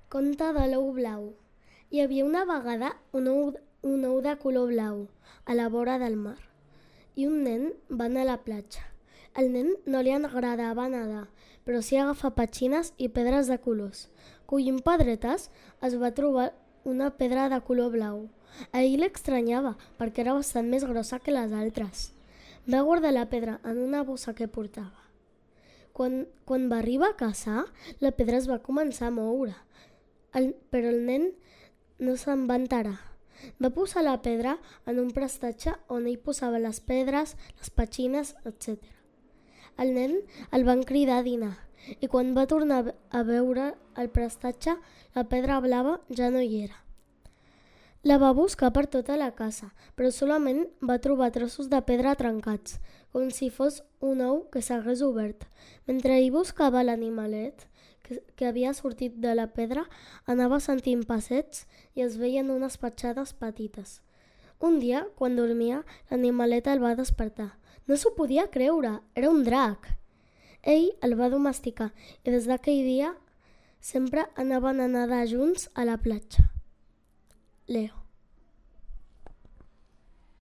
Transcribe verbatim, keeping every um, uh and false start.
Conte de l'ou blau. Hi havia una vegada un ou, un ou de color blau a la vora del mar i un nen va anar a la platja. Al nen no li agradava nedar, però sí agafar petxines i pedres de colors. Collint pedretes es va trobar una pedra de color blau. A ell l'extranyava perquè era bastant més grossa que les altres. Va guardar la pedra en una bossa que portava. Quan, quan va arribar a casa, la pedra es va començar a moure, el, però el nen no se'n va enterar. Va posar la pedra en un prestatge on ell posava les pedres, les petxines, etcètera. El nen el van cridar a dinar i quan va tornar a veure el prestatge, la pedra blava ja no hi era. La va buscar per tota la casa, però solament va trobar trossos de pedra trencats, com si fos un ou que s'hagués obert. Mentre ell buscava l'animalet que, que havia sortit de la pedra, anava sentint passets i es veien unes petjades petites. Un dia, quan dormia, l'animalet el va despertar. No s'ho podia creure, era un drac. Ell el va domesticar i des d'aquell dia sempre anaven a nedar junts a la platja. Leo.